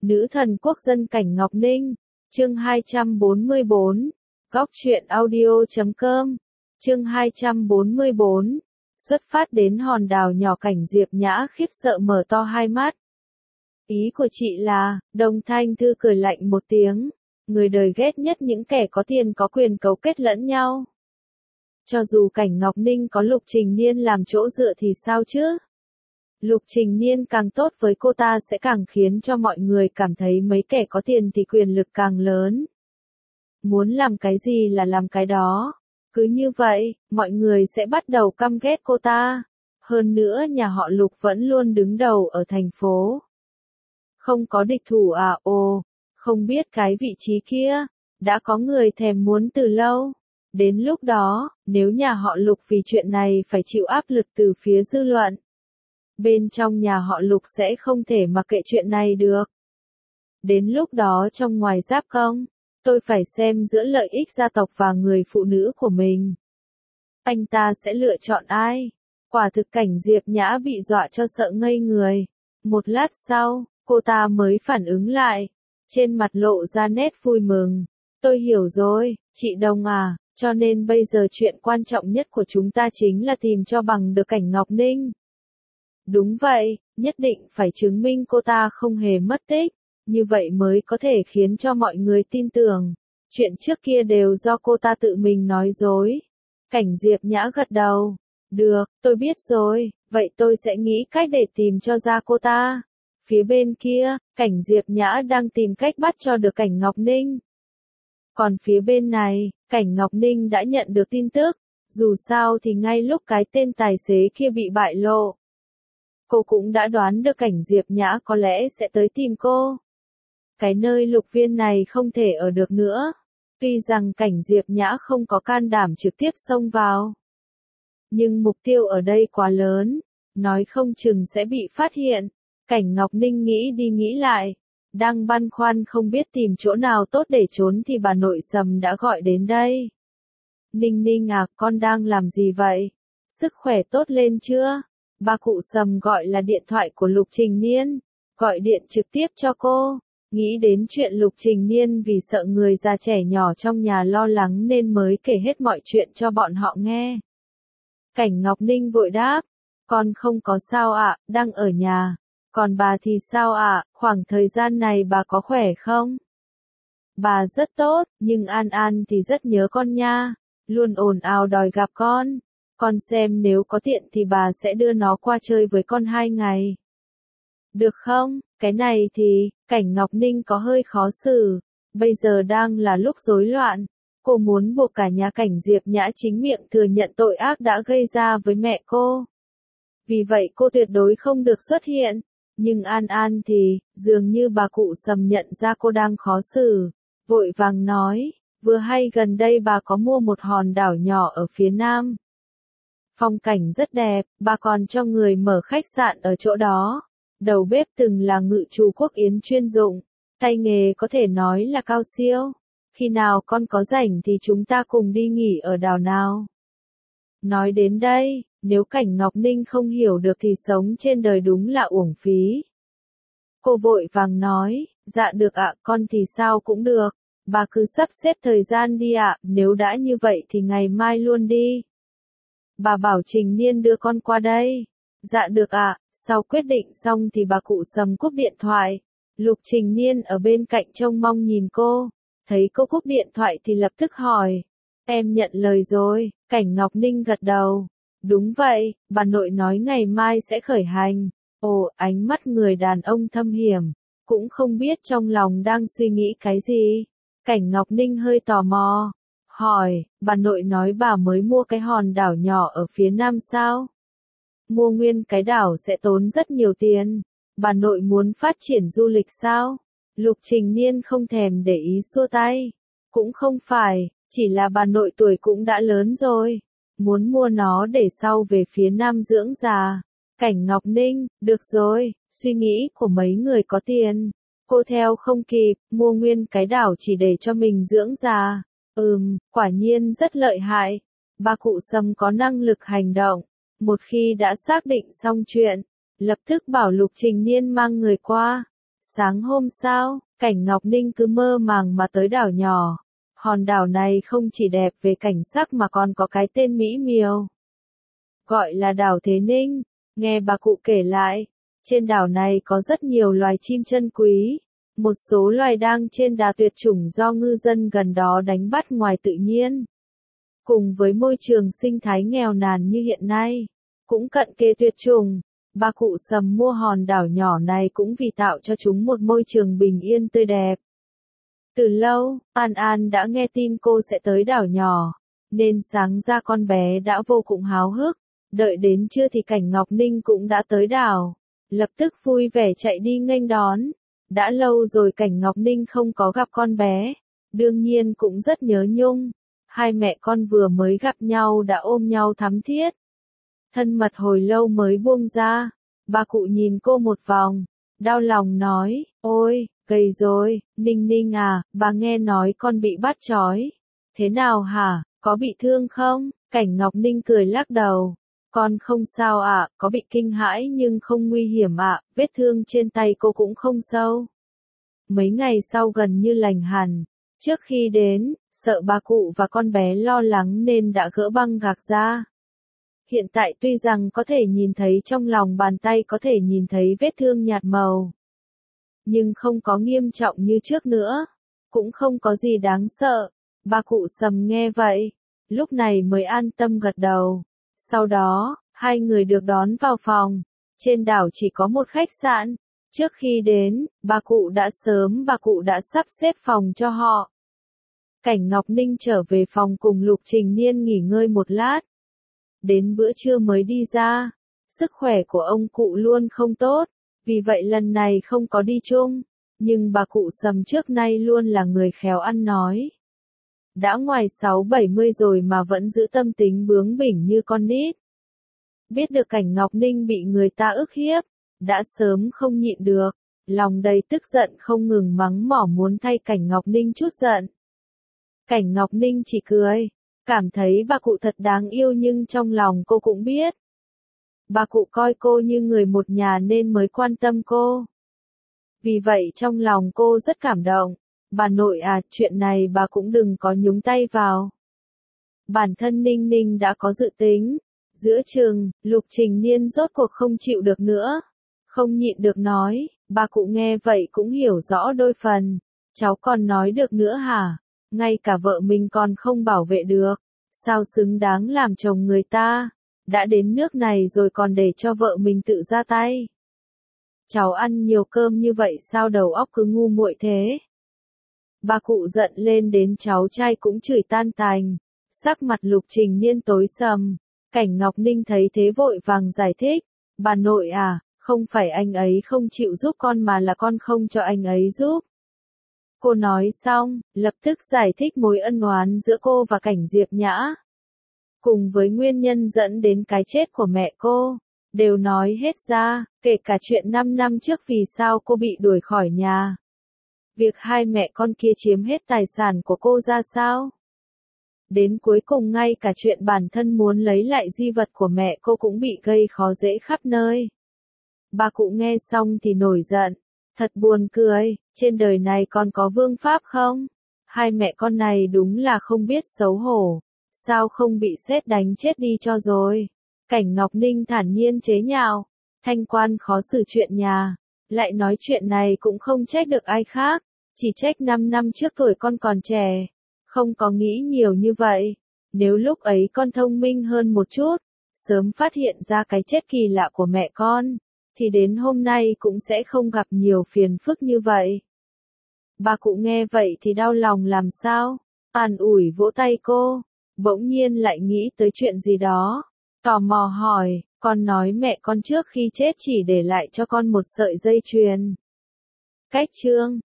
Nữ thần quốc dân Cảnh Ngọc Ninh, chương 244, góc truyện audio.com, chương 244, xuất phát đến hòn đảo nhỏ. Cảnh Diệp Nhã khiếp sợ mở to hai mắt. Ý của chị là, Đồng Thanh Thư cười lạnh một tiếng, người đời ghét nhất những kẻ có tiền có quyền cấu kết lẫn nhau. Cho dù Cảnh Ngọc Ninh có Lục Trình Niên làm chỗ dựa thì sao chứ? Lục Trình Niên càng tốt với cô ta sẽ càng khiến cho mọi người cảm thấy mấy kẻ có tiền thì quyền lực càng lớn. Muốn làm cái gì là làm cái đó. Cứ như vậy, mọi người sẽ bắt đầu căm ghét cô ta. Hơn nữa nhà họ Lục vẫn luôn đứng đầu ở thành phố. Không có địch thủ à? Ồ, không biết cái vị trí kia, đã có người thèm muốn từ lâu. Đến lúc đó, nếu nhà họ Lục vì chuyện này phải chịu áp lực từ phía dư luận, bên trong nhà họ Lục sẽ không thể mặc kệ chuyện này được. Đến lúc đó trong ngoài giáp công, tôi phải xem giữa lợi ích gia tộc và người phụ nữ của mình. Anh ta sẽ lựa chọn ai? Quả thực Cảnh Diệp Nhã bị dọa cho sợ ngây người. Một lát sau, cô ta mới phản ứng lại. Trên mặt lộ ra nét vui mừng. Tôi hiểu rồi, chị Đồng à, cho nên bây giờ chuyện quan trọng nhất của chúng ta chính là tìm cho bằng được Cảnh Ngọc Ninh. Đúng vậy, nhất định phải chứng minh cô ta không hề mất tích, như vậy mới có thể khiến cho mọi người tin tưởng. Chuyện trước kia đều do cô ta tự mình nói dối. Cảnh Diệp Nhã gật đầu. Được, tôi biết rồi, vậy tôi sẽ nghĩ cách để tìm cho ra cô ta. Phía bên kia, Cảnh Diệp Nhã đang tìm cách bắt cho được Cảnh Ngọc Ninh. Còn phía bên này, Cảnh Ngọc Ninh đã nhận được tin tức. Dù sao thì ngay lúc cái tên tài xế kia bị bại lộ, cô cũng đã đoán được Cảnh Diệp Nhã có lẽ sẽ tới tìm cô. Cái nơi Lục Viên này không thể ở được nữa. Tuy rằng Cảnh Diệp Nhã không có can đảm trực tiếp xông vào, nhưng mục tiêu ở đây quá lớn, nói không chừng sẽ bị phát hiện. Cảnh Ngọc Ninh nghĩ đi nghĩ lại, đang băn khoăn không biết tìm chỗ nào tốt để trốn thì bà nội Sầm đã gọi đến đây. Ninh Ninh à, con đang làm gì vậy? Sức khỏe tốt lên chưa? Bà cụ Sầm gọi là điện thoại của Lục Trình Niên, gọi điện trực tiếp cho cô. Nghĩ đến chuyện Lục Trình Niên vì sợ người già trẻ nhỏ trong nhà lo lắng nên mới kể hết mọi chuyện cho bọn họ nghe. Cảnh Ngọc Ninh vội đáp, con không có sao ạ, đang ở nhà. Còn bà thì sao ạ, khoảng thời gian này bà có khỏe không? Bà rất tốt, nhưng An An thì rất nhớ con nha, luôn ồn ào đòi gặp con. Con xem nếu có tiện thì bà sẽ đưa nó qua chơi với con 2 ngày. Được không? Cái này thì, Cảnh Ngọc Ninh có hơi khó xử. Bây giờ đang là lúc rối loạn. Cô muốn buộc cả nhà Cảnh Diệp Nhã chính miệng thừa nhận tội ác đã gây ra với mẹ cô. Vì vậy cô tuyệt đối không được xuất hiện. Nhưng An An thì, dường như bà cụ Sầm nhận ra cô đang khó xử. Vội vàng nói, vừa hay gần đây bà có mua một hòn đảo nhỏ ở phía nam. Phong cảnh rất đẹp, bà còn cho người mở khách sạn ở chỗ đó. Đầu bếp từng là ngự trù quốc yến chuyên dụng, tay nghề có thể nói là cao siêu. Khi nào con có rảnh thì chúng ta cùng đi nghỉ ở đảo nào. Nói đến đây, nếu Cảnh Ngọc Ninh không hiểu được thì sống trên đời đúng là uổng phí. Cô vội vàng nói, dạ được ạ, con thì sao cũng được. Bà cứ sắp xếp thời gian đi ạ, nếu đã như vậy thì ngày mai luôn đi. Bà bảo Trình Niên đưa con qua đây. Dạ được ạ. Sau quyết định xong thì bà cụ Sầm cúp điện thoại. Lục Trình Niên ở bên cạnh trông mong nhìn cô. Thấy cô cúp điện thoại thì lập tức hỏi. Em nhận lời rồi. Cảnh Ngọc Ninh gật đầu. Đúng vậy, bà nội nói ngày mai sẽ khởi hành. Ồ, ánh mắt người đàn ông thâm hiểm. Cũng không biết trong lòng đang suy nghĩ cái gì. Cảnh Ngọc Ninh hơi tò mò. Hỏi, bà nội nói bà mới mua cái hòn đảo nhỏ ở phía nam sao? Mua nguyên cái đảo sẽ tốn rất nhiều tiền. Bà nội muốn phát triển du lịch sao? Lục Trình Niên không thèm để ý xua tay. Cũng không phải, chỉ là bà nội tuổi cũng đã lớn rồi. Muốn mua nó để sau về phía nam dưỡng già. Cảnh Ngọc Ninh, được rồi, suy nghĩ của mấy người có tiền. Cô theo không kịp, mua nguyên cái đảo chỉ để cho mình dưỡng già. Quả nhiên rất lợi hại. Bà cụ Sầm có năng lực hành động. Một khi đã xác định xong chuyện, lập tức bảo Lục Trình Niên mang người qua. Sáng hôm sau, Cảnh Ngọc Ninh cứ mơ màng mà tới đảo nhỏ. Hòn đảo này không chỉ đẹp về cảnh sắc mà còn có cái tên mỹ miều. Gọi là đảo Thế Ninh. Nghe bà cụ kể lại, trên đảo này có rất nhiều loài chim chân quý. Một số loài đang trên đà tuyệt chủng do ngư dân gần đó đánh bắt ngoài tự nhiên. Cùng với môi trường sinh thái nghèo nàn như hiện nay, cũng cận kề tuyệt chủng, bà cụ Sầm mua hòn đảo nhỏ này cũng vì tạo cho chúng một môi trường bình yên tươi đẹp. Từ lâu, An An đã nghe tin cô sẽ tới đảo nhỏ, nên sáng ra con bé đã vô cùng háo hức. Đợi đến trưa thì Cảnh Ngọc Ninh cũng đã tới đảo, lập tức vui vẻ chạy đi nghênh đón. Đã lâu rồi Cảnh Ngọc Ninh không có gặp con bé, đương nhiên cũng rất nhớ nhung. Hai mẹ con vừa mới gặp nhau đã ôm nhau thắm thiết. Thân mật hồi lâu mới buông ra, bà cụ nhìn cô một vòng, đau lòng nói, ôi, gầy rồi, Ninh Ninh à, bà nghe nói con bị bắt trói. Thế nào hả, có bị thương không? Cảnh Ngọc Ninh cười lắc đầu. Con không sao ạ, có bị kinh hãi nhưng không nguy hiểm ạ, vết thương trên tay cô cũng không sâu. Mấy ngày sau gần như lành hẳn. Trước khi đến, sợ bà cụ và con bé lo lắng nên đã gỡ băng gạc ra. Hiện tại tuy rằng có thể nhìn thấy trong lòng bàn tay có thể nhìn thấy vết thương nhạt màu. Nhưng không có nghiêm trọng như trước nữa. Cũng không có gì đáng sợ. Bà cụ Sầm nghe vậy. Lúc này mới an tâm gật đầu. Sau đó, hai người được đón vào phòng. Trên đảo chỉ có một khách sạn. Trước khi đến, bà cụ đã sắp xếp phòng cho họ. Cảnh Ngọc Ninh trở về phòng cùng Lục Trình Niên nghỉ ngơi một lát. Đến bữa trưa mới đi ra. Sức khỏe của ông cụ luôn không tốt, vì vậy lần này không có đi chung. Nhưng bà cụ Sầm trước nay luôn là người khéo ăn nói. Đã ngoài 60-70 rồi mà vẫn giữ tâm tính bướng bỉnh như con nít. Biết được Cảnh Ngọc Ninh bị người ta ức hiếp, đã sớm không nhịn được, lòng đầy tức giận không ngừng mắng mỏ muốn thay Cảnh Ngọc Ninh chút giận. Cảnh Ngọc Ninh chỉ cười, cảm thấy bà cụ thật đáng yêu nhưng trong lòng cô cũng biết. Bà cụ coi cô như người một nhà nên mới quan tâm cô. Vì vậy trong lòng cô rất cảm động. Bà nội à, chuyện này bà cũng đừng có nhúng tay vào. Bản thân Ninh Ninh đã có dự tính. Giữa chừng, Lục Trình Niên rốt cuộc không chịu được nữa. Không nhịn được nói, bà cụ nghe vậy cũng hiểu rõ đôi phần. Cháu còn nói được nữa hả? Ngay cả vợ mình còn không bảo vệ được. Sao xứng đáng làm chồng người ta? Đã đến nước này rồi còn để cho vợ mình tự ra tay. Cháu ăn nhiều cơm như vậy sao đầu óc cứ ngu muội thế? Bà cụ giận lên đến cháu trai cũng chửi tan tành. Sắc mặt Lục Trình Niên tối sầm. Cảnh Ngọc Ninh thấy thế vội vàng giải thích. Bà nội à, không phải anh ấy không chịu giúp con mà là con không cho anh ấy giúp. Cô nói xong, lập tức giải thích mối ân oán giữa cô và Cảnh Diệp Nhã. Cùng với nguyên nhân dẫn đến cái chết của mẹ cô, đều nói hết ra, kể cả chuyện 5 năm trước vì sao cô bị đuổi khỏi nhà. Việc hai mẹ con kia chiếm hết tài sản của cô ra sao. Đến cuối cùng ngay cả chuyện bản thân muốn lấy lại di vật của mẹ cô cũng bị gây khó dễ khắp nơi. Bà cụ nghe xong thì nổi giận. Thật buồn cười, trên đời này còn có vương pháp không? Hai mẹ con này đúng là không biết xấu hổ. Sao không bị sét đánh chết đi cho rồi? Cảnh Ngọc Ninh thản nhiên chế nhạo. Thanh quan khó xử chuyện nhà. Lại nói chuyện này cũng không trách được ai khác. Chỉ trách 5 năm trước tuổi con còn trẻ. Không có nghĩ nhiều như vậy. Nếu lúc ấy con thông minh hơn một chút, sớm phát hiện ra cái chết kỳ lạ của mẹ con, thì đến hôm nay cũng sẽ không gặp nhiều phiền phức như vậy. Bà cụ nghe vậy thì đau lòng làm sao? An ủi vỗ tay cô, bỗng nhiên lại nghĩ tới chuyện gì đó. Tò mò hỏi, con nói mẹ con trước khi chết chỉ để lại cho con một sợi dây chuyền. Cách chương